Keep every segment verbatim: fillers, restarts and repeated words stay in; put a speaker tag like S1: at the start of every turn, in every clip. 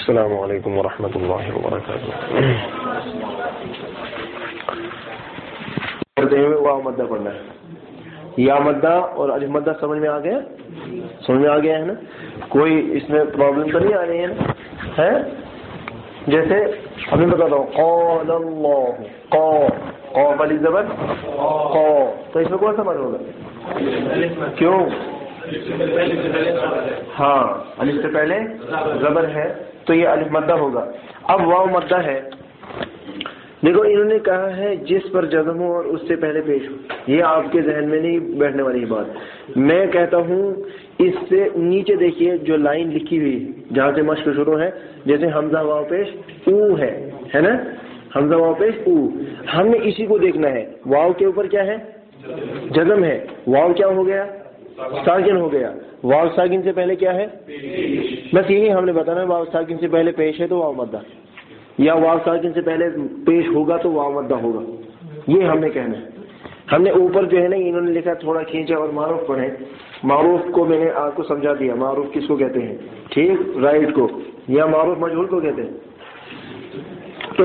S1: السلام علیکم ورحمۃ اللہ وبرکاتہ. واو مدہ پڑھنا ہے. یا مدہ اور الف مدہ سمجھ میں آ گیا؟ سمجھ میں آ گیا ہے نا؟ کوئی اس میں پرابلم تو نہیں آ رہی ہے نا؟ ہے جیسے ابھی بتاتا ہوں قال اللہ قا قا والی زبر قا، تو اس میں کون سا مد ہوگا؟ کیوں؟ ہاں الف سے پہلے زبر ہے تو یہ الف مدہ ہوگا. اب واو مدہ ہے. دیکھو انہوں نے کہا ہے جس پر جزم ہو اور اس سے پہلے پیش ہو. یہ آپ کے ذہن میں نہیں بیٹھنے والی بات. میں کہتا ہوں اس سے نیچے دیکھیے جو لائن لکھی ہوئی جہاں سے مشق شروع ہے، جیسے حمزہ واو پیش او ہے ہے نا، حمزہ واو پیش او. ہم نے اسی کو دیکھنا ہے. واو کے اوپر کیا ہے؟ جزم ہے. واو کیا ہو گیا؟ ساکن ہو گیا. واو ساکن سے پہلے کیا ہے؟ بس یہی ہم نے بتانا ہے. واو ساکن سے پہلے پیش ہے تو واو مدہ، یا واو ساکن سے پہلے پیش ہوگا تو واو مدہ ہوگا. یہ ہم نے کہنا ہے. ہم نے اوپر جو ہے نا انہوں نے لکھا تھوڑا کھینچا اور معروف پڑھے. معروف کو میں نے آپ کو سمجھا دیا. معروف کس کو کہتے ہیں؟ ٹھیک، رائٹ کو، یا معروف مجہول کو کہتے ہیں. تو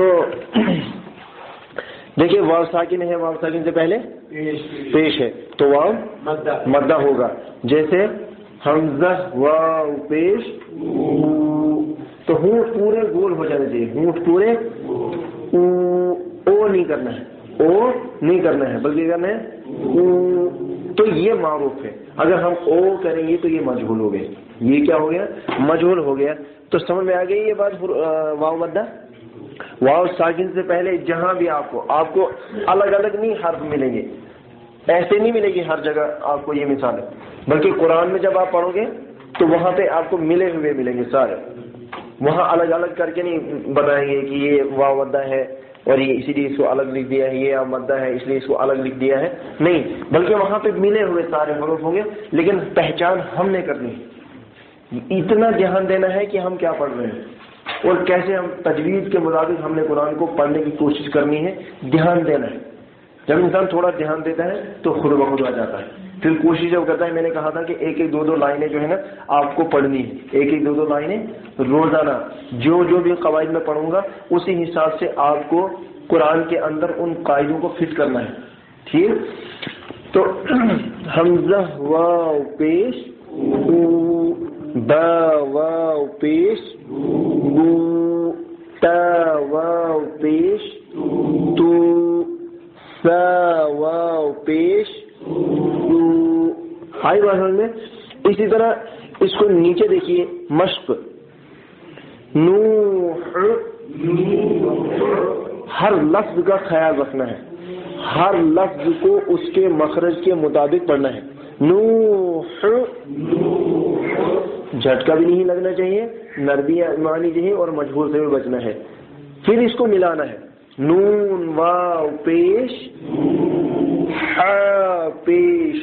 S1: دیکھیے واو ساکن ہے، واو ساکن سے پہلے پیش ہے تو واو مدہ ہوگا. جیسے حمزہ واو پیش تو ہونٹ پورے گول ہو جانے چاہیے. ہونٹ پورے او او نہیں کرنا ہے، او نہیں کرنا ہے بلکہ کرنا ہے او. تو یہ معروف ہے. اگر ہم او کریں گے تو یہ مجہول ہو گیا. یہ کیا ہو گیا؟ مجہول ہو گیا. تو سمجھ میں آ گئی یہ بات. واو مدہ واو ساکن سے پہلے جہاں بھی آپ کو آپ کو الگ الگ نہیں حرف ملیں گے، ایسے نہیں ملے گی ہر جگہ آپ کو یہ مثال ہے، بلکہ قرآن میں جب آپ پڑھو گے تو وہاں پہ آپ کو ملے ہوئے ملیں گے سارے. وہاں الگ الگ کر کے نہیں بتائیں گے کہ یہ واو مدہ ہے اور یہ اسی لیے اس کو الگ لکھ دیا ہے، یہ مدہ ہے اس لیے اس کو الگ لکھ دیا ہے. نہیں، بلکہ وہاں پہ ملے ہوئے سارے حروف ہوں گے. لیکن پہچان ہم نے کرنی ہے. اتنا دھیان دینا ہے کہ ہم کیا پڑھ رہے ہیں اور کیسے ہم تجوید کے مطابق ہم نے قرآن کو پڑھنے کی کوشش کرنی ہے. دھیان دینا ہے. جب انسان تھوڑا دھیان دیتا ہے تو خود بخود آ جاتا ہے. پھر کوشش جب کرتا ہے، میں نے کہا تھا کہ ایک ایک دو دو لائنیں جو ہے نا آپ کو پڑھنی ہے. ایک ایک دو دو لائنیں روزانہ جو جو بھی قواعد میں پڑھوں گا اسی حساب سے آپ کو قرآن کے اندر ان قاعدوں کو فٹ کرنا ہے. ٹھیک؟ تو حمزہ واو پیش او، با واو پیش بو، تا واو پیش تو، سا واو پیش تو. آئی بات میں. اسی طرح اس کو نیچے دیکھیے مشق نوح. ہر لفظ کا خیال رکھنا ہے. ہر لفظ کو اس کے مخرج کے مطابق پڑھنا ہے. نوح جھٹکا بھی نہیں لگنا چاہیے، نرمی مانی چاہیے اور مجہول سے بھی بچنا ہے. پھر اس کو ملانا ہے. نون واو پیش ہا پیش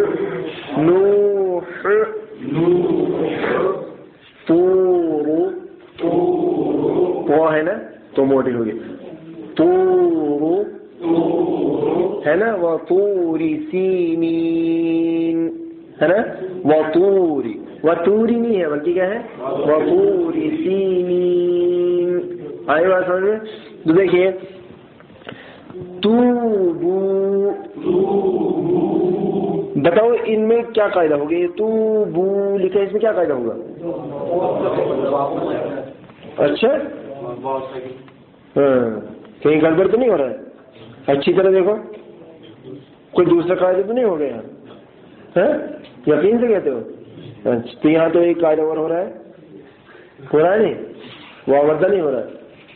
S1: نوح پورو وہ ہے نا تو موٹی ہوگی پورو ہے نا. وہ پوری سینین ہے نا. وہ پوری وہ توری نہیں ہے بلکہ کیا ہے؟ وہ پوری سینین. آئے بات سمجھ میں؟ تو دیکھیے توبو، بتاؤ ان میں کیا قاعدہ ہوگا؟ یہ توبو لکھا ہے، اس میں کیا قاعدہ ہوگا؟ اچھا ہاں، کہیں گڑبڑ تو نہیں ہو رہا ہے؟ اچھی طرح دیکھو کوئی دوسرا قاعدہ تو نہیں ہو گیا یہاں؟ یقین سے کہتے ہو؟ اچھا تو یہاں تو ایک قاعدہ اور ہو رہا ہے. ہو رہا ہے نہیں؟ وہ مدہ نہیں ہو رہا ہے.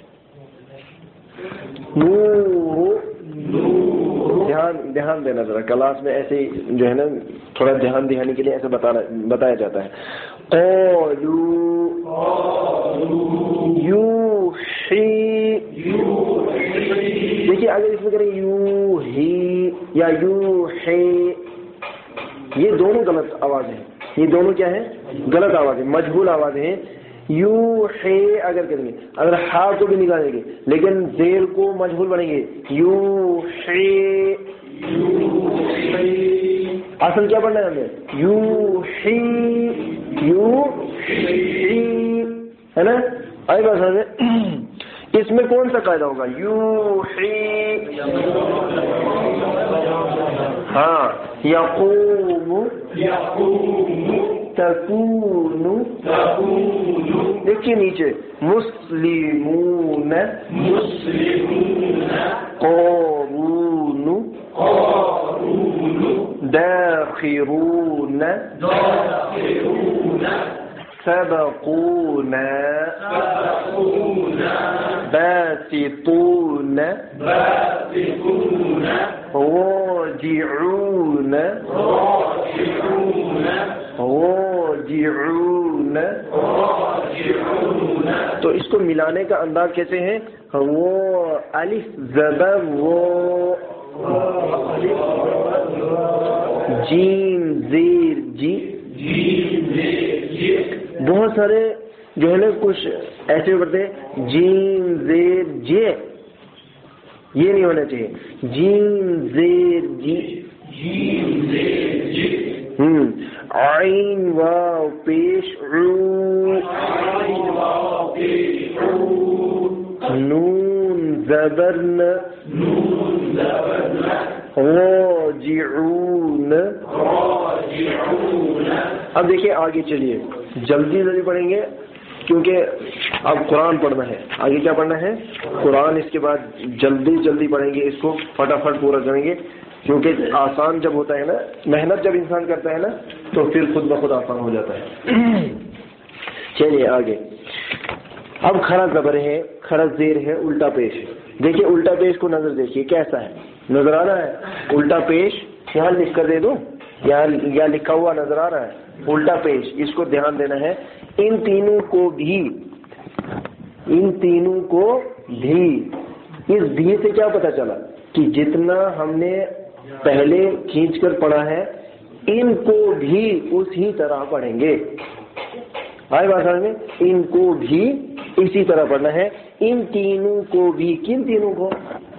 S1: نور. دھیان دھیان دینا ذرا. کلاس میں ایسے ہی جو ہے نا تھوڑا دھیان دہانے کے لیے ایسے بتانا بتایا جاتا ہے. قالوا یوحی. دیکھیے اگر اس میں کریں یوحی یا یوحی، یہ دونوں غلط آوازیں ہیں. یہ دونوں کیا ہیں؟ غلط آوازیں، مجہول آوازیں ہیں. یو ہے اگر کریں گے، اگر ہا کو بھی نکالیں گے لیکن زیر کو مجہول بنیں گے. یو ہے اصل کیا پڑھنا ہے ہمیں؟ یو ہی یو ہی. ہے نا. آئی بات سمجھ میں. اس میں کون سا قاعدہ ہوگا؟ یوحی. ہاں. یقوم تکون. دیکھیے نیچے مسلمون قارون داخرون سبقون باسطون راجعون راجعون. تو اس کو ملانے کا انداز کیسے ہے؟ وہ الف زبر وہ جیم زیر جی. بہت سارے جو ہے نا کچھ ایسے پڑھتے ہیں جیم زیر جے، یہ نہیں ہونا چاہیے. جیم زیر جی. ہوں. عین واو پیش عو. نون زبرن راجعون. اب دیکھیں آگے چلیے جلدی جلدی پڑھیں گے کیونکہ اب قرآن پڑھنا ہے. آگے کیا پڑھنا ہے؟ قرآن. اس کے بعد جلدی جلدی پڑھیں گے، اس کو فٹافٹ پورا کریں گے کیونکہ آسان جب ہوتا ہے نا، محنت جب انسان کرتا ہے نا تو پھر خود بخود آسان ہو جاتا ہے. چلیے آگے. اب کھڑا زبر ہے، کھڑا زیر ہے، الٹا پیش ہے. دیکھیے الٹا پیش کو نظر دیکھیے کیسا ہے، نظر آ رہا ہے؟ الٹا پیش یہاں لکھ کر دے دوں، یا لکھا ہوا نظر آ رہا ہے؟ الٹا پیش، اس کو دھیان دینا ہے. ان تینوں کو بھی، ان تینوں کو بھی. اس بھی سے کیا پتا چلا کہ جتنا ہم نے پہلے کھینچ کر پڑھا ہے ان کو بھی اسی طرح پڑھیں گے. آئے بات سمجھ میں؟ ان کو بھی اسی طرح پڑھنا ہے. ان تینوں کو بھی. کن تینوں کو؟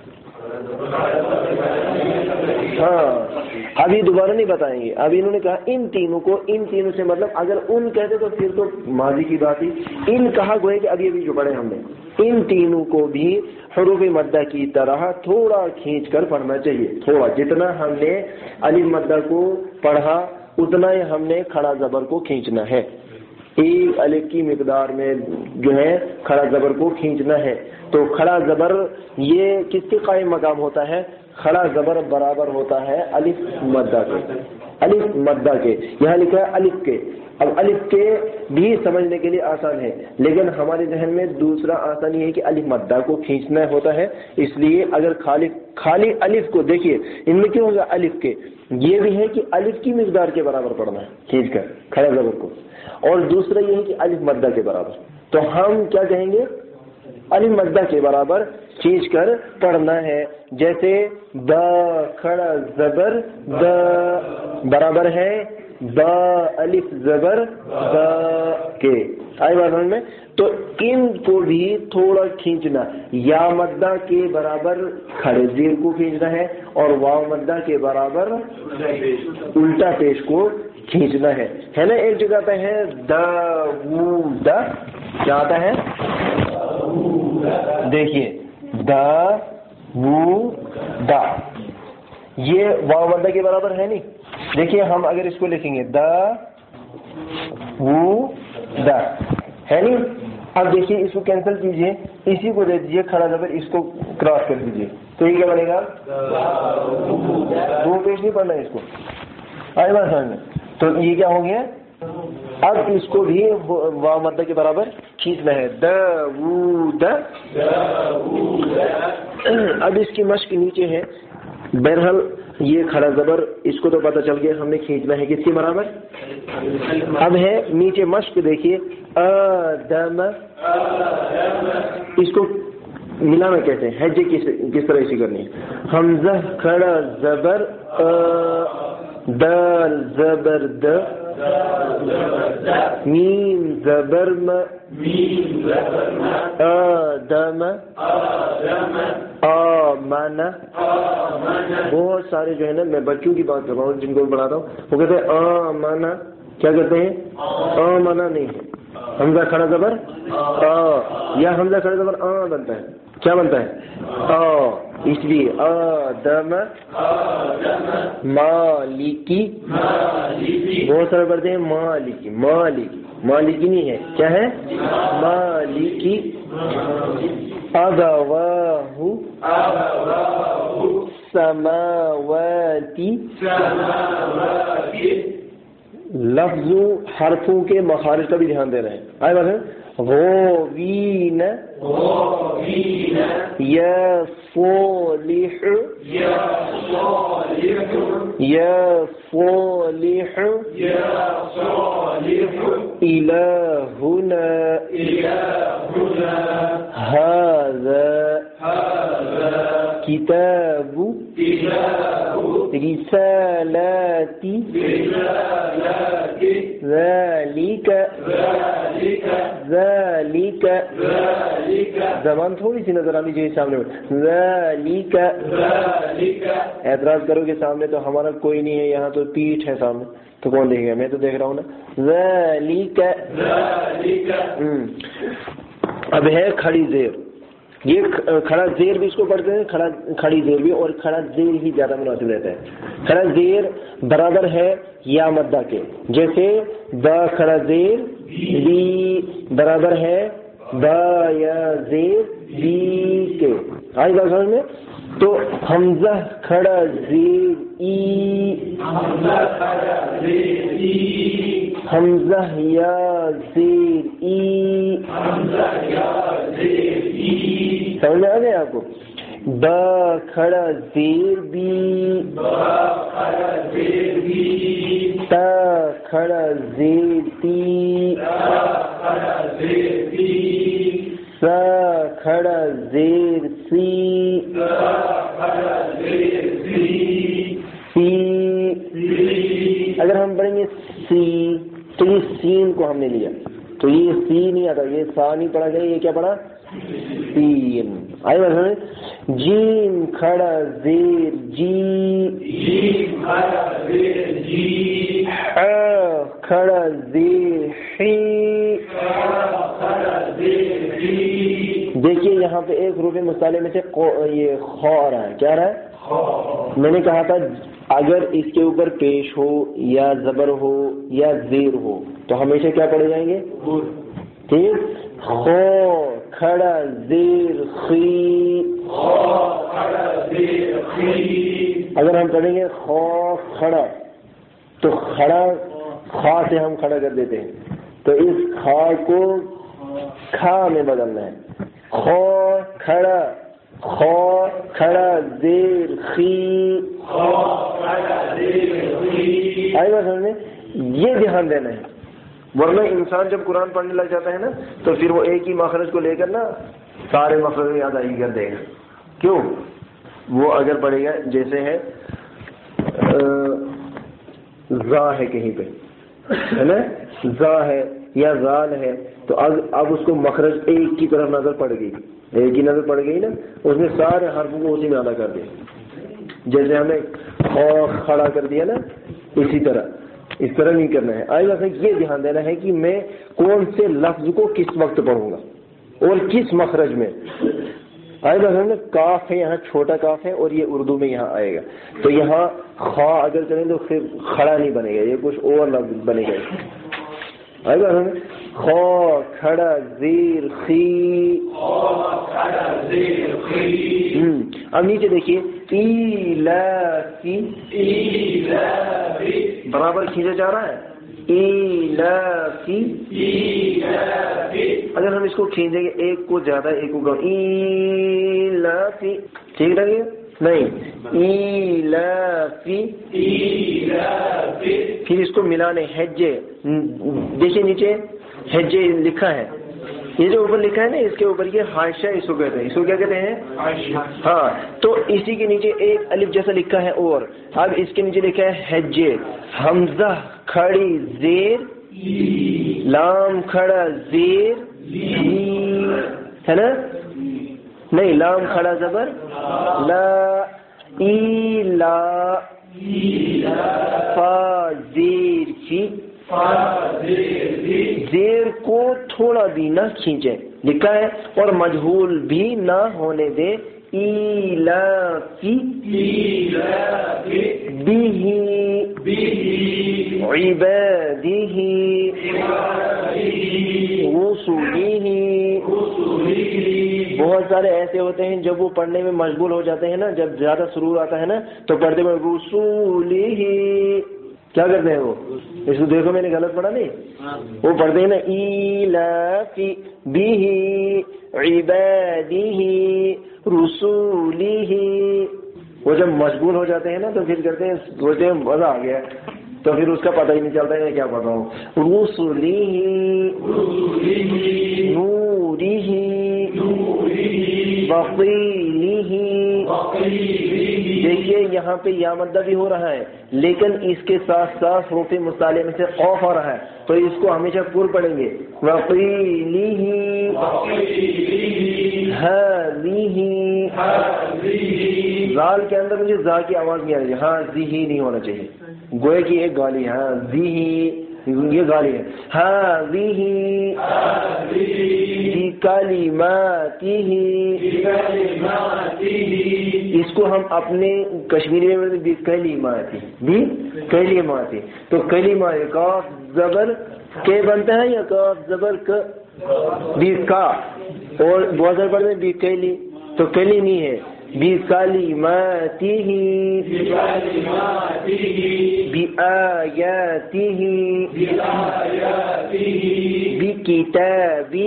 S1: ہاں ابھی دوبارہ نہیں بتائیں گے. ابھی انہوں نے کہا ان تینوں کو. ان تینوں سے مطلب اگر ان کہتے تو پھر تو ماضی کی بات ہی. ان کہا گوئے کہ ابھی ابھی جو پڑھے ہم نے. ان تینوں کو بھی حروف مدہ کی طرح تھوڑا کھینچ کر پڑھنا چاہیے. تھوڑا جتنا ہم نے الف مدہ کو پڑھا اتنا ہی ہم نے کھڑا زبر کو کھینچنا ہے. ایک الف کی مقدار میں جو ہے کھڑا زبر کو کھینچنا ہے. تو کھڑا زبر یہ کس کے قائم مقام ہوتا ہے؟ کھڑا زبر برابر ہوتا ہے الف مدہ کے. الف مدہ کے یہاں لکھا ہے الف کے. اب الف کے بھی سمجھنے کے لیے آسان ہے، لیکن ہمارے ذہن میں دوسرا آسان یہ ہے کہ الف مدہ کو کھینچنا ہوتا ہے. اس لیے اگر خالی خالی الف کو دیکھیے ان میں کیوں ہوگا الف کے، یہ بھی ہے کہ الف کی مقدار کے برابر پڑھنا ہے کھینچ کر کھڑا زبر کو، اور دوسرا یہ ہے کہ الف مدہ کے برابر. تو ہم کیا کہیں گے؟ الف مدہ کے برابر کھینچ کر پڑھنا ہے. جیسے با کھڑا زبر با برابر ہے با الف زبر با کے. آئی بات میں؟ تو ان کو بھی تھوڑا کھینچنا. یا مدہ کے برابر کھڑے زیر کو کھینچنا ہے اور واو مدہ کے برابر الٹا پیش کو کھینچنا ہے. ہے نا؟ ایک جگہ پہ ہے دا وو دا. کیا آتا ہے؟ دیکھیے دا وو دا. یہ واو مدہ کے برابر ہے نہیں. دیکھیے ہم اگر اس کو لکھیں گے دا وو دا ہے نہیں. اب دیکھیے اس کو کینسل کیجئے، اسی کو دے دیجیے کھڑا زبر، اس کو کراس کر دیجیے تو یہ کیا بنے گا؟ دو پیش نہیں پڑھنا ہے اس کو. آئے بات سمجھ میں؟ تو یہ کیا ہو گیا؟ اب اس کو بھی واو مدہ کے برابر کھینچنا ہے. دا وو دا. اب اس کی مشق نیچے ہے. بہرحال یہ کھڑا زبر اس کو تو پتہ چل گیا ہم نے کھینچنا ہے کس کے برابر. اب ہے نیچے مشق دیکھیے آدم. اس کو ملانا کہتے ہیں. ہجے کس کس طرح اسی کرنی ہے. حمزہ کھڑا زبر دال زبر د. میم زبر م. آدم آمن. بہت سارے جو ہے نا، میں بچوں کی بات کر رہا ہوں جن کو پڑھاتا ہوں، وہ کہتے ہیں آمن. کیا کرتے ہیں؟ آمنا نہیں ہے، حمزہ کھڑا زبر آ، یا حمزہ کھڑا زبر آ بنتا ہے، کیا بنتا ہے؟ آ، اس لیے آدم مالکی، بہت سارے پڑھتے ہیں مالکی، مالکی مالکی نہیں ہے، کیا ہے؟ مالکی، ابواہ سماواتی، لفظ حرفوں کے مخارج کا بھی دھیان دے رہے ہیں، آئے بات ہے، غوین یا صالح، یا صالح الہنا ھذا کتاب رسالاتی ذالک، ذالک زبان تھوڑی سی نظر آنی چاہیے سامنے میں، ذالک، اعتراض کرو گے سامنے تو ہمارا کوئی نہیں ہے یہاں، تو پیٹھ ہے سامنے تو کون دیکھے گا؟ میں تو دیکھ رہا ہوں نا، ذالک۔ اب ہے کھڑی زیر، یہ کھڑا زیر بھی اس کو پڑھتے ہیں، کھڑا کھڑی زیر بھی، اور کھڑا زیر ہی زیادہ مناسب رہتا ہے۔ کھڑا زیر برابر ہے یا مدہ کے، جیسے دا کھڑا زیر بی برابر ہے با یا زیر بی کے، آئی بات سمجھ میں؟ تو حمزہ کھڑا زیر ای، حمزہ یا زیر ای، سمجھ میں آ گیا آپ کو؟ با کھڑا زیر بی، تا کھڑا زیر تی، سا کھڑا زیر سی، سی اگر ہم پڑھیں گے سی تو یہ سین کو ہم نے لیا تو یہ سی نہیں آتا، یہ سا نہیں پڑھا گیا، یہ کیا پڑھا؟ سین۔ آئی بات سمجھ؟ جیم کھڑا زیر جی، ہا کھڑا زیر حی۔ دیکھیے یہاں پہ ایک حروف مصالح میں سے یہ خا آ رہا ہے، کیا رہا ہے؟ میں نے کہا تھا اگر اس کے اوپر پیش ہو یا زبر ہو یا زیر ہو تو ہمیشہ کیا پڑھے جائیں گے؟ ٹھیک، خو کھڑا زیر خی، اگر ہم پڑھیں گے خو کھڑا تو کھڑا خا سے ہم کھڑا کر دیتے ہیں، تو اس کھا کو کھا میں بدلنا ہے، خو کھڑا، خو کھڑا زیر خی، آئی بات سمجھ میں؟ یہ دھیان دینا ہے، ورنہ انسان جب قرآن پڑھنے لگ جاتا ہے نا تو پھر وہ ایک ہی مخرج کو لے کر نا سارے مخرج یاد آئی کر دے گا۔ کیوں؟ وہ اگر پڑھے گا جیسے ہے زا ہے کہیں پہ ہے نا، زا ہے یا زال ہے، تو اب اب اس کو مخرج ایک کی طرف نظر پڑ گئی، ایک ہی نظر پڑ گئی نا، اس نے سارے حرفوں کو اسی میں ادا کر دیا، جیسے ہم نے خو کھڑا کر دیا نا، اسی طرح اس طرح نہیں کرنا ہے۔ آئے گا یہ دھیان دینا ہے کہ میں کون سے لفظ کو کس وقت پڑھوں گا اور کس مخرج میں۔ آئے گا ہم نے کاف ہے یہاں، چھوٹا کاف ہے اور یہ اردو میں یہاں آئے گا، تو یہاں خا اگر کریں تو پھر کھڑا نہیں بنے گا، یہ کچھ اور لفظ بنے گا۔ آئے گا ہمیں خو کھڑا زیر خی، اب نیچے دیکھیے ایلافی، برابر کھینچا جا رہا ہے، ایلافی، اگر ہم اس کو کھینچیں گے ایک کو زیادہ ایک کو کم، ایلافی، ٹھیک لگے گا؟ نہیں، ایلافی، پھر اس کو ملانے ہجے، دیکھیے نیچے ہجے لکھا ہے، یہ جو اوپر لکھا ہے نا اس کے اوپر یہ حاشیہ اس کو کہتے ہیں، اس کو کیا کہتے ہیں؟ ہاں، تو اسی کے نیچے ایک الف جیسا لکھا ہے، اور اب اس کے نیچے لکھا ہے ہجے، حمزہ کھڑی زیر، لام کھڑا زیر ہے نا، نہیں لام کھڑا زبر لا، ای لا، فا زیر فی، زیر کو تھوڑا بھی نہ کھینچے لکھا ہے، اور مجہول بھی نہ ہونے دے، ایلافی بیہی عبادیہ رسولہ۔ بہت سارے ایسے ہوتے ہیں جب وہ پڑھنے میں مشغول ہو جاتے ہیں نا، جب زیادہ سرور آتا ہے نا تو پڑھتے میں رسولہ کیا کرتے ہیں وہ، اس کو دیکھو میں نے غلط پڑھا نہیں، وہ پڑھتے ہیں نا ایلافی بیہی عبادیہ رسولہ، وہ جب مشغول ہو جاتے ہیں نا تو پھر کرتے ہیں سوچتے ہیں مزہ آ گیا، تو پھر اس کا پتہ ہی نہیں چلتا ہے کیا پڑھ رہا ہوں۔ رسولہ نورہ وقیلہ، دیکھیے یہاں پہ یا مدہ بھی ہو رہا ہے لیکن اس کے ساتھ ساتھ حروف مصالحہ میں سے خوف آ رہا ہے تو اس کو ہمیشہ پر پڑھیں گے، وقیلہ ہذہ، زال کے اندر مجھے زا کی آواز نہیں آ رہی، ہاں ذی نہیں ہونا چاہیے، گوئے کی ایک گالی، ہاں ذی یہ گالی ہے، ہذہ بکلماتہ، اس کو ہم اپنے کشمیری میں بکلماتہ بکلماتہ، تو کلمہ کاف زبر کے بنتا ہے یا کاف زبر ک بیکا، اور بہت سارے پڑھتے ہیں بکلی، تو کلی نہیں ہے، بکلماتہ بآیاتہ بکتابہ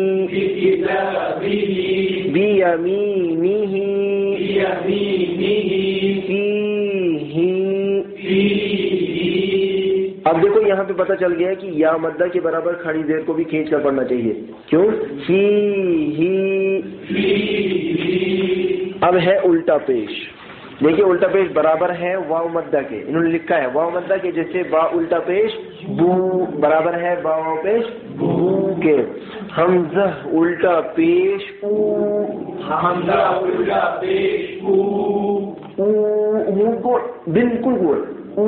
S1: بیمینہ فیہ۔ اب دیکھو یہاں پہ پتہ چل گیا ہے کہ یا مدہ کے برابر کھڑی زیر کو بھی کھینچ کر پڑھنا چاہیے، کیوں؟ فیہ۔ اب ہے الٹا پیش، دیکھیے الٹا پیش برابر ہے واو مدہ کے، انہوں نے لکھا ہے واو مدہ کے، جیسے با الٹا پیش بو برابر ہے با واو پیش بو کے، حمزہ الٹا پیش او، حمزہ الٹا پیش او، او کو بالکل گول، او،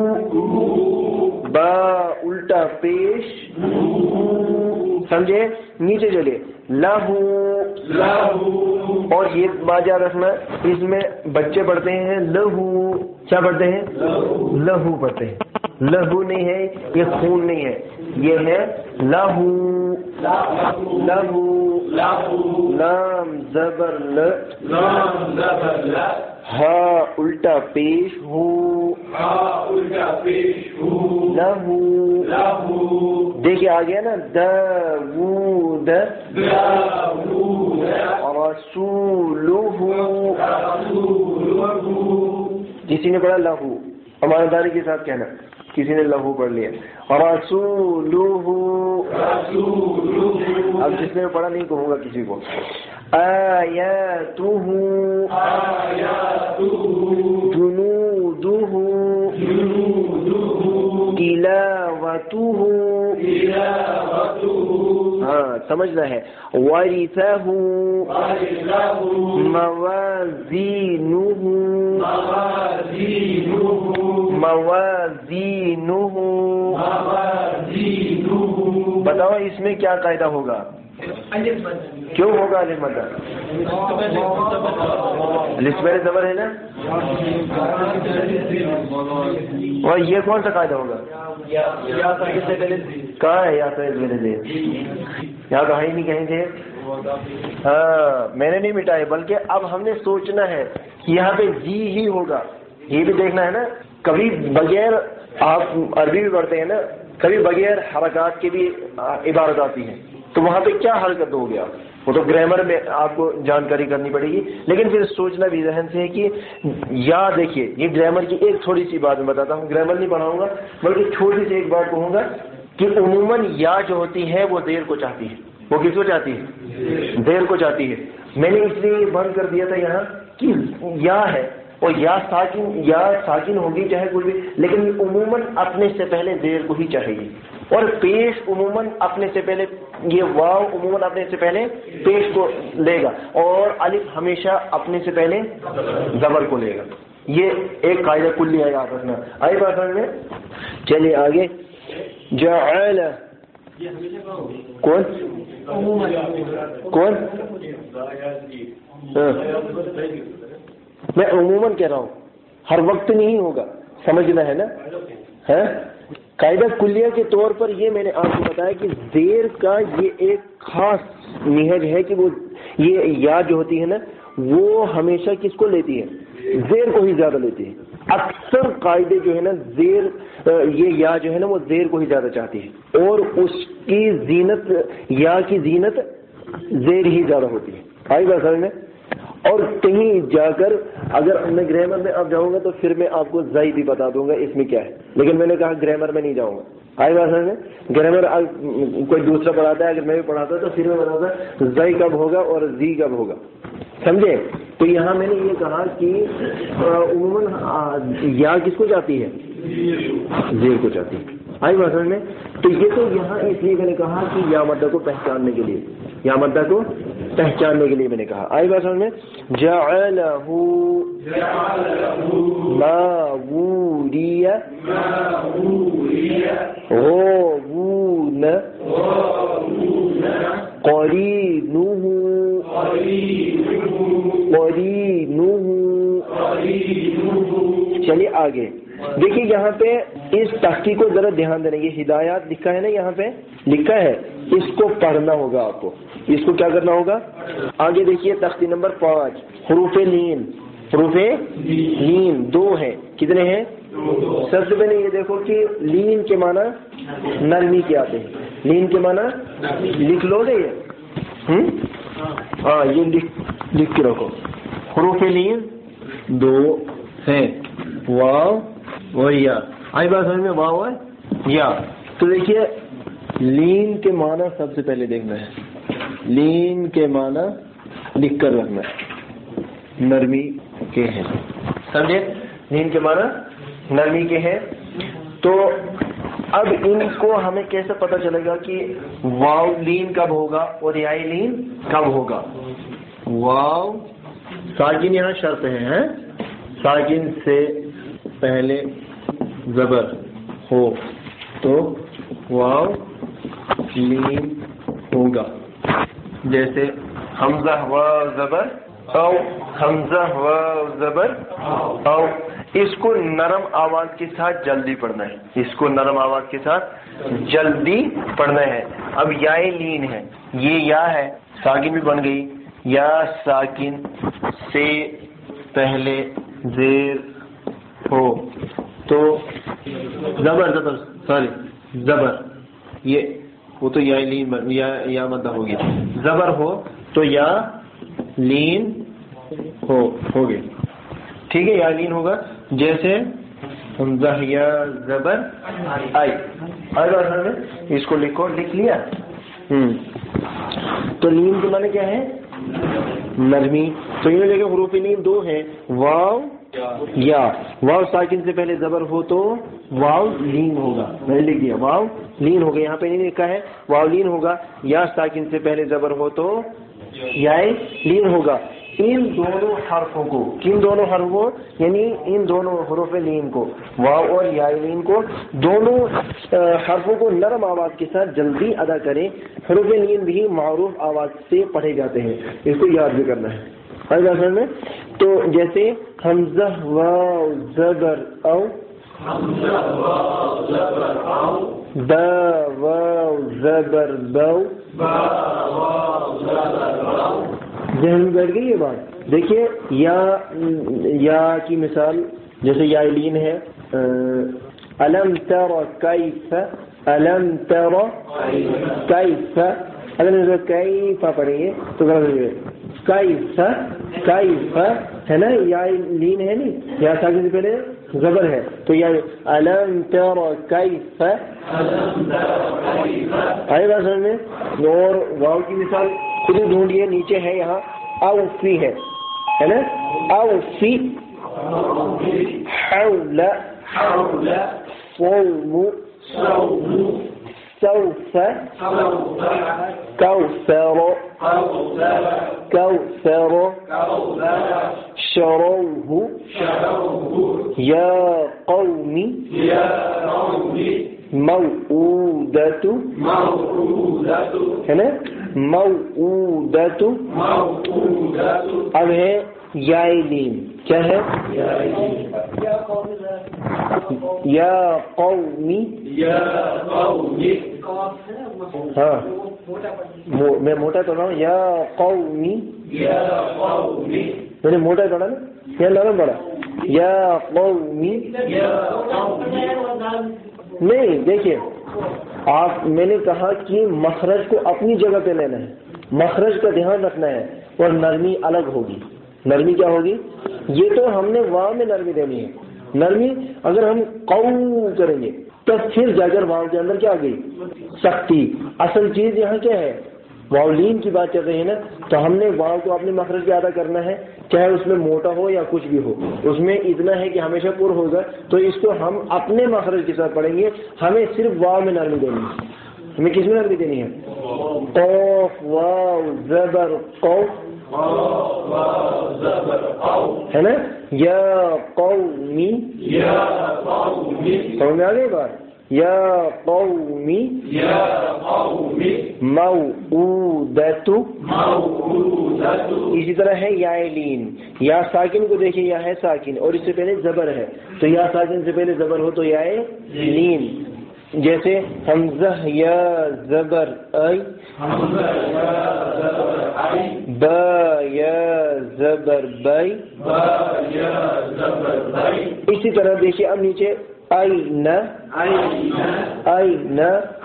S1: با الٹا پیش سمجھے، نیچے چلے، لہو لہو، اور یہ بات یاد رکھنا اس میں بچے پڑھتے ہیں لہو، کیا پڑھتے ہیں؟ لہو پڑھتے ہیں، لہو نہیں ہے، یہ خون نہیں ہے، یہ ہے لہو لہو، لام زبر ل، ہا الٹا پیش ہو، لہو، دیکھیے آ گیا نا، داود رسولہ، کسی نے پڑھا لہو، ہمارے داری کے ساتھ کہنا، کسی نے لہو پڑھ لیا، رسولہ، اب جس نے پڑھا نہیں کہوں گا کسی کو، آیاتہ جنودہ تلاوتہ، ہاں سمجھنا ہے، ورثہ موازینہ، موازینہ، بتاؤ اس میں کیا قاعدہ ہوگا؟ کیوں ہوگا الف مدہ؟ الف پہلے زبر ہے نا، اور یہ کون سا قاعدہ ہوگا؟ کہاں ہے یا تو میرے لیے یہاں تو ہی نہیں کہیں گے، ہاں میں نے نہیں مٹائے، بلکہ اب ہم نے سوچنا ہے کہ یہاں پہ جی ہی ہوگا، یہ بھی دیکھنا ہے نا، کبھی بغیر آپ عربی بھی پڑھتے ہیں نا، کبھی بغیر حرکات کے بھی عبارت آتی ہیں، تو وہاں پہ کیا حرکت ہو گیا، وہ تو گرامر میں آپ کو جانکاری کرنی پڑے گی، لیکن پھر سوچنا بھی ذہن سے ہے کہ یا دیکھیے یہ گرامر کی ایک تھوڑی سی بات میں بتاتا ہوں، گرامر نہیں پڑھاؤں گا بلکہ چھوٹی سی ایک بات کہوں گا کہ عموماً یا جو ہوتی ہے وہ دیر کو چاہتی ہے، وہ کس کو چاہتی ہے؟ دیر کو چاہتی ہے، میں نے اس لیے بند کر دیا تھا یہاں کہ یا ہے، اور یا ساکن یا ساکن ہوگی چاہے کوئی بھی، لیکن عموماً اپنے سے پہلے دیر کو ہی چاہیے، اور پیش عموماً اپنے سے پہلے، یہ واو عموماً اپنے سے پہلے پیش کو لے گا، اور الف ہمیشہ اپنے سے پہلے زبر کو لے گا، یہ ایک قاعدہ کلی ہے یاد رکھنا، آئی بات سمجھ میں؟ چلیے آگے، جعل کون کون ہاں میں عموماً کہہ رہا ہوں، ہر وقت نہیں ہوگا، سمجھنا ہے نا. ہے قاعدہ کلیہ کے طور پر یہ میں نے آپ کو بتایا کہ زیر کا یہ ایک خاص نہج ہے کہ وہ یہ یا جو ہوتی ہے نا وہ ہمیشہ کس کو لیتی ہے؟ زیر کو ہی زیادہ لیتی ہے. اکثر قاعدے جو ہے نا زیر یہ یا جو ہے نا وہ زیر کو ہی زیادہ چاہتی ہے، اور اس کی زینت یا کی زینت زیر ہی زیادہ ہوتی ہے. آئی بات سمجھ میں؟ اور کہیں جا کر اگر میں گرامر میں اب جاؤں گا تو پھر میں آپ کو زائی بھی بتا دوں گا اس میں کیا ہے، لیکن میں نے کہا گرامر میں نہیں جاؤں گا. آئی بات سمجھ میں؟ گرامر کوئی دوسرا پڑھاتا ہے، اگر میں بھی پڑھاتا تو پھر میں بتاتا زائی کب ہوگا اور زی کب ہوگا، سمجھے؟ تو یہاں میں نے یہ کہا کہ عموماً یا کس کو جاتی ہے؟ زیر کو جاتی ہے. آئی بات سمجھ میں؟ تو یہ تو یہاں اس لیے میں نے کہا کہ یا مدہ کو پہچاننے کے لیے، یا مدہ کو پہچاننے کے لیے میں نے کہا. آئی بات سمجھ میں؟ جعلہ ما ووری غوون قرینہ قرینہ. چلیے آگے دیکھیے، یہاں پہ اس تختی کو ذرا دھیان دینا، یہ ہدایات لکھا ہے نا، یہاں پہ لکھا ہے، اس کو پڑھنا ہوگا آپ کو. اس کو کیا کرنا ہوگا؟ آگے دیکھیے تختی نمبر پانچ، حروف لین. حروف لین دو ہیں، کتنے ہیں؟ سب سے پہلے یہ دیکھو کہ لین کے معنی نرمی کے آتے ہیں. لین کے معنی لکھ لو گے یہ؟ ہاں یہ لکھ لکھ کے رکھو. حروف لین دو ہیں، واو اور یا. آئی بات سمجھ میں؟ واو ہے یا. تو دیکھیے لین کے معنی سب سے پہلے دیکھنا ہے، لین کے معنی لکھ کر رکھنا ہے، نرمی کے ہیں. سمجھے؟ لین کے معنی نرمی کے ہیں. تو اب ان کو ہمیں کیسے پتہ چلے گا کہ واو لین کب ہوگا اور یا لین کب ہوگا؟ واو ساکن یہاں شرط ہے، ساکن سے پہلے زبر ہو تو واو لین ہوگا. جیسے حمزہ و زبر او، حمزہ و زبر او. اس کو نرم آواز کے ساتھ جلدی پڑھنا ہے، اس کو نرم آواز کے ساتھ جلدی پڑھنا ہے. اب یا لین ہے، یہ یا ہے ساکن بھی بن گئی. یا ساکن سے پہلے زیر ہو تو زبر زبر سوری زبر، یہ وہ تو یا لین یا یا مدہ ہوگی. زبر ہو تو یا لین ہو ہوگی، ٹھیک ہے؟ یا لین ہوگا. جیسے حمزہ یا زبر آئی. اس کو لکھو، لکھ لیا. ہم تو لین کے معنی کیا ہے؟ نرمی. تو یہ دیکھیں حروف لین دو ہیں، واو یا. واو ساکن سے پہلے زبر ہو تو واو لین ہوگا. میں نے لکھ دیا واو لین ہوگا، یہاں پہ نہیں لکھا ہے واو لین ہوگا. یا ساکن سے پہلے زبر ہو تو یا لین ہوگا. ان دونوں حرفوں کو، کن دونوں حرفوں یعنی ان دونوں حروف لین کو، واو اور یا لین کو، دونوں حرفوں کو نرم آواز کے ساتھ جلدی ادا کریں. حروف لین بھی معروف آواز سے پڑھے جاتے ہیں، اس کو یاد بھی کرنا ہے. میں تو جیسے حمزہ واو زبر او، با واو زبر بو. ذہن میں بیٹھ گئی یہ بات؟ دیکھیے یا یا کی مثال جیسے یا لین ہے، الم تر کیف، الم تر کیف. اگر کیف پڑھیں گے تو کیف کیف ہے نا، یا لین ہے نہیں، یا ساکن سے پہلے زبر ہے تو یا الم تر کیف. آئے بات سمجھ میں؟ اور واو کی مثال خود ہی ڈھونڈیے، نیچے ہے یہاں اوفی ہے ہے نا، اوفی. حول صوم سوف کوثر کوثر شروه یا قوم موعودتو ہے نا، موعودتو. اب ہے یائلین، کیا ہے؟ یا قومی. ہاں میں موٹا پڑھ رہا ہوں. یا قومی، میں نے موٹا پڑھا نا یا نرم پڑھا؟ یا قومی. نہیں دیکھیے آپ، میں نے کہا کہ مخرج کو اپنی جگہ پہ لینا ہے، مخرج کا دھیان رکھنا ہے، اور نرمی الگ ہوگی. نرمی کیا ہوگی؟ یہ تو ہم نے واو میں نرمی دینی ہے. نرمی اگر ہم قو کریں گے تو پھر جا کر واو کے اندر کیا آ گئی؟ سختی. اصل چیز یہاں کیا ہے؟ واولین کی بات چل رہی ہے نا، تو ہم نے واو کو اپنے مخرج پہ ادا کرنا ہے، چاہے اس میں موٹا ہو یا کچھ بھی ہو. اس میں اتنا ہے کہ ہمیشہ پر ہوگا، تو اس کو ہم اپنے مخرج کے ساتھ پڑھیں گے. ہمیں صرف واو میں نرمی دینی ہے. ہمیں کس میں نرمی دینی ہے؟ قوف واو زبر قوف ہے نا. یا قومی، سمجھ میں آ گئی بات؟ یا قومی موعودتو. اسی طرح ہے یائلین. یا ساکن کو دیکھیں، یا ہے ساکن اور اس سے پہلے زبر ہے، تو یا ساکن سے پہلے زبر ہو تو یائلین. جیسے حمزہ یا زبر ائی، با یا زبر بائی. اسی طرح دیکھیے اب نیچے این، این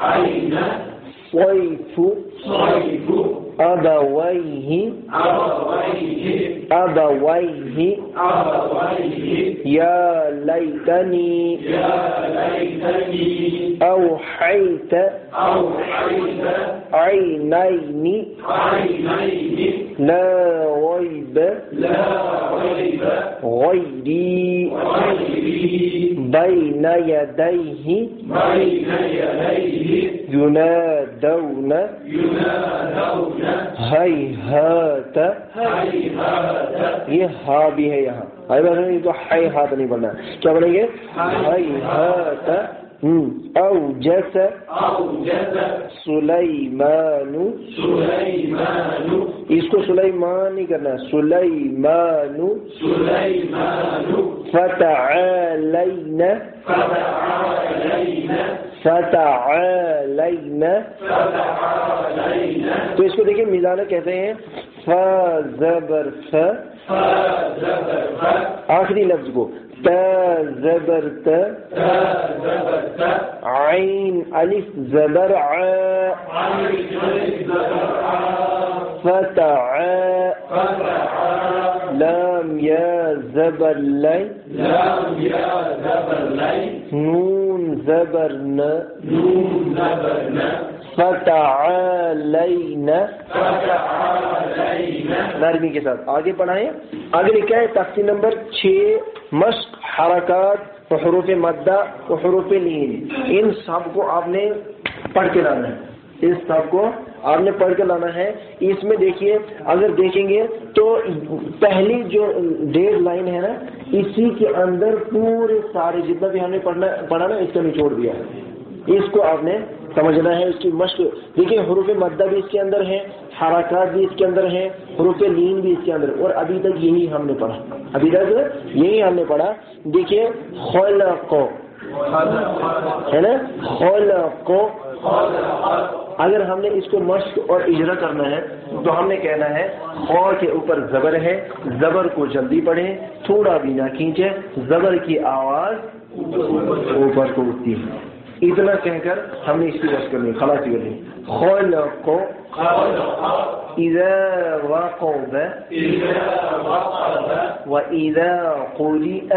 S1: صیف ابویہ، ابویہ یا لیتنی اوحیت عینین لا ریب غیری بین یدیہ ینادون ہیہات. یہ ہا بھی ہے یہاں، یہ تو ہائی ہاتھ نہیں پڑھنا. کیا پڑھیں گے؟ ہیہات. اوجس سلیمان، اس کو سلیمان نہیں کرنا، سلیمان. فتعالین، فتعالین. تو اس کو دیکھیں میزانہ کہتے ہیں ف زبر ف، آخری لفظ کو تا زبر تا، عین الف زبر ع، فتع، لام یا زبر لئی، نون زبر ن، فتعالین. نرمی کے ساتھ آگے پڑھائیں. آگے لکھا ہے تقسیم نمبر چھ، مشق حرکات و حروف مدہ و حروف لین. ان سب کو آپ نے پڑھ کے لانا ہے، اس سب کو آپ نے پڑھ کے لانا ہے. اس میں دیکھیے اگر دیکھیں گے تو پہلی جو ڈیڑھ لائن ہے نا، اسی کے اندر پورے سارے جتنا بھی ہم نے پڑھنا پڑھا نا، اس کا نچوڑ دیا ہے. اس کو آپ نے سمجھنا ہے، اس کی مشق. دیکھیں حروف مدہ بھی اس کے اندر ہے، حرکات بھی اس کے اندر ہے، حروف لین بھی اس کے اندر. اور ابھی تک یہی ہم نے پڑھا، ابھی تک یہی ہم نے پڑھا. دیکھیے خلق ہے نا، خلق. اگر ہم نے اس کو مشق اور اجرا کرنا ہے تو ہم نے کہنا ہے خو کے اوپر زبر ہے، زبر کو جلدی پڑھیں، تھوڑا بھی نہ کھینچے، زبر کی آواز اوپر کو اٹھتی ہے. اتنا کہہ کر ہم نے اس کی مشق کرنی، خلاصی کرنی. خلق اذا وقب واذا قرئ.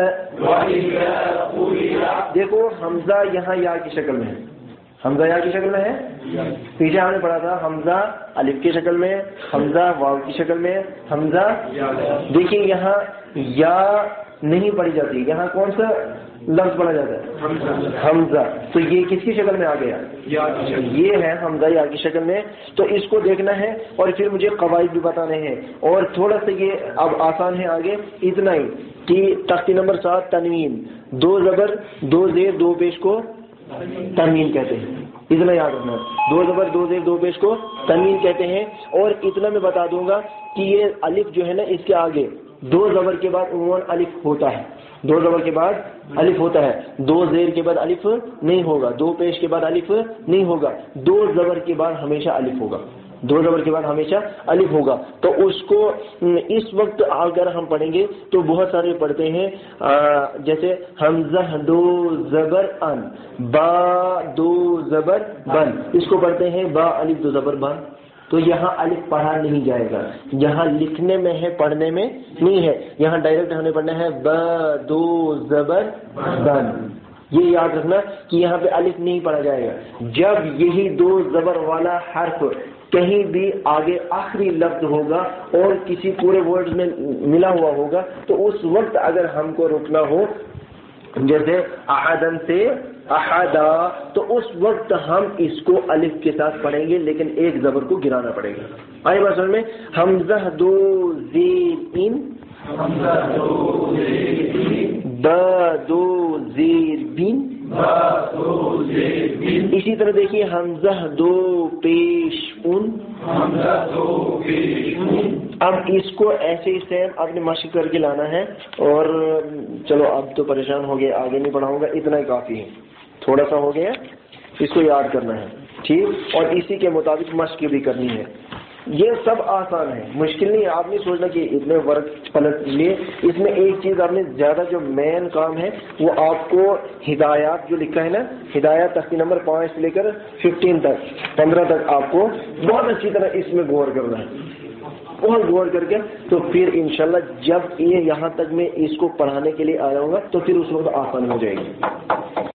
S1: دیکھو حمزہ یہاں یا کی شکل میں ہے، حمزہ یا کی شکل میں ہے. پیچھے ہم نے پڑھا تھا حمزہ الف کی شکل میں، حمزہ واو کی شکل میں، حمزہ. دیکھیں یہاں یا نہیں پڑھی جاتی، یہاں کون سا لفظ پڑھا جاتا ہے؟ حمزہ. تو یہ کس کی شکل میں آ گیا؟ یہ ہے حمزہ یا کی شکل میں. تو اس کو دیکھنا ہے اور پھر مجھے قواعد بھی بتانے ہیں. اور تھوڑا سا یہ اب آسان ہے آگے، اتنا ہی کہ تختی نمبر سات تنوین، دو زبر دو زیر دو پیش کو تنوین کہتے ہیں. اتنا یاد رکھنا. دو زبر دو زیر دو پیش کو تنوین کہتے ہیں. اور اتنا میں بتا دوں گا کہ یہ الف جو ہے نا اس کے آگے دو زبر کے بعد عموماً الف ہوتا ہے. دو زبر کے بعد الف ہوتا ہے. دو زیر کے بعد الف نہیں ہوگا. دو پیش کے بعد الف نہیں ہوگا. دو زبر کے بعد ہمیشہ الف ہوگا. دو زبر کے بعد ہمیشہ الف ہوگا. تو اس کو اس وقت اگر ہم پڑھیں گے تو بہت سارے پڑھتے ہیں جیسے حمزہ دو زبر ان، با دو زبر بن، اس کو پڑھتے ہیں با الف دو زبر بن. تو یہاں الف پڑھا نہیں جائے گا. یہاں لکھنے میں ہے، پڑھنے میں نہیں ہے. یہاں ڈائریکٹ ہمیں پڑھنا ہے با دو زبر بن. یہ یاد رکھنا کہ یہاں پہ الف نہیں پڑھا جائے گا. جب یہی دو زبر والا حرف کہیں بھی آگے آخری لفظ ہوگا اور کسی پورے ورڈ میں ملا ہوا ہوگا تو اس وقت اگر ہم کو رکنا ہو، جیسے احدن سے احدا، تو اس وقت ہم اس کو الف کے ساتھ پڑھیں گے لیکن ایک زبر کو گرانا پڑے گا. آئے بات سمجھ میں؟ حمزہ دو زیر ان، با دو زیر بین. اسی طرح دیکھیے حمزہ دو پیش ان. اب اس کو ایسے ہی سیم آپ نے مشق کر کے لانا ہے. اور چلو اب تو پریشان ہو گئے، آگے نہیں پڑھاؤں گا، اتنا ہی کافی ہے. تھوڑا سا ہو گیا، اس کو یاد کرنا ہے، ٹھیک. اور اسی کے مطابق مشق بھی کرنی ہے. یہ سب آسان ہے، مشکل نہیں ہے. آپ نہیں سوچنا کہ اتنے ورک پلٹ لیے. اس میں ایک چیز آپ نے زیادہ جو مین کام ہے وہ آپ کو ہدایات جو لکھا ہے نا، ہدایات تختی نمبر پانچ سے لے کر ففٹین تک، پندرہ تک آپ کو بہت اچھی طرح اس میں غور کرنا ہے. بہت غور کر کے تو پھر انشاءاللہ جب یہ یہاں تک میں اس کو پڑھانے کے لیے آ جاؤں گا تو پھر اس وقت آسانی ہو جائے گی.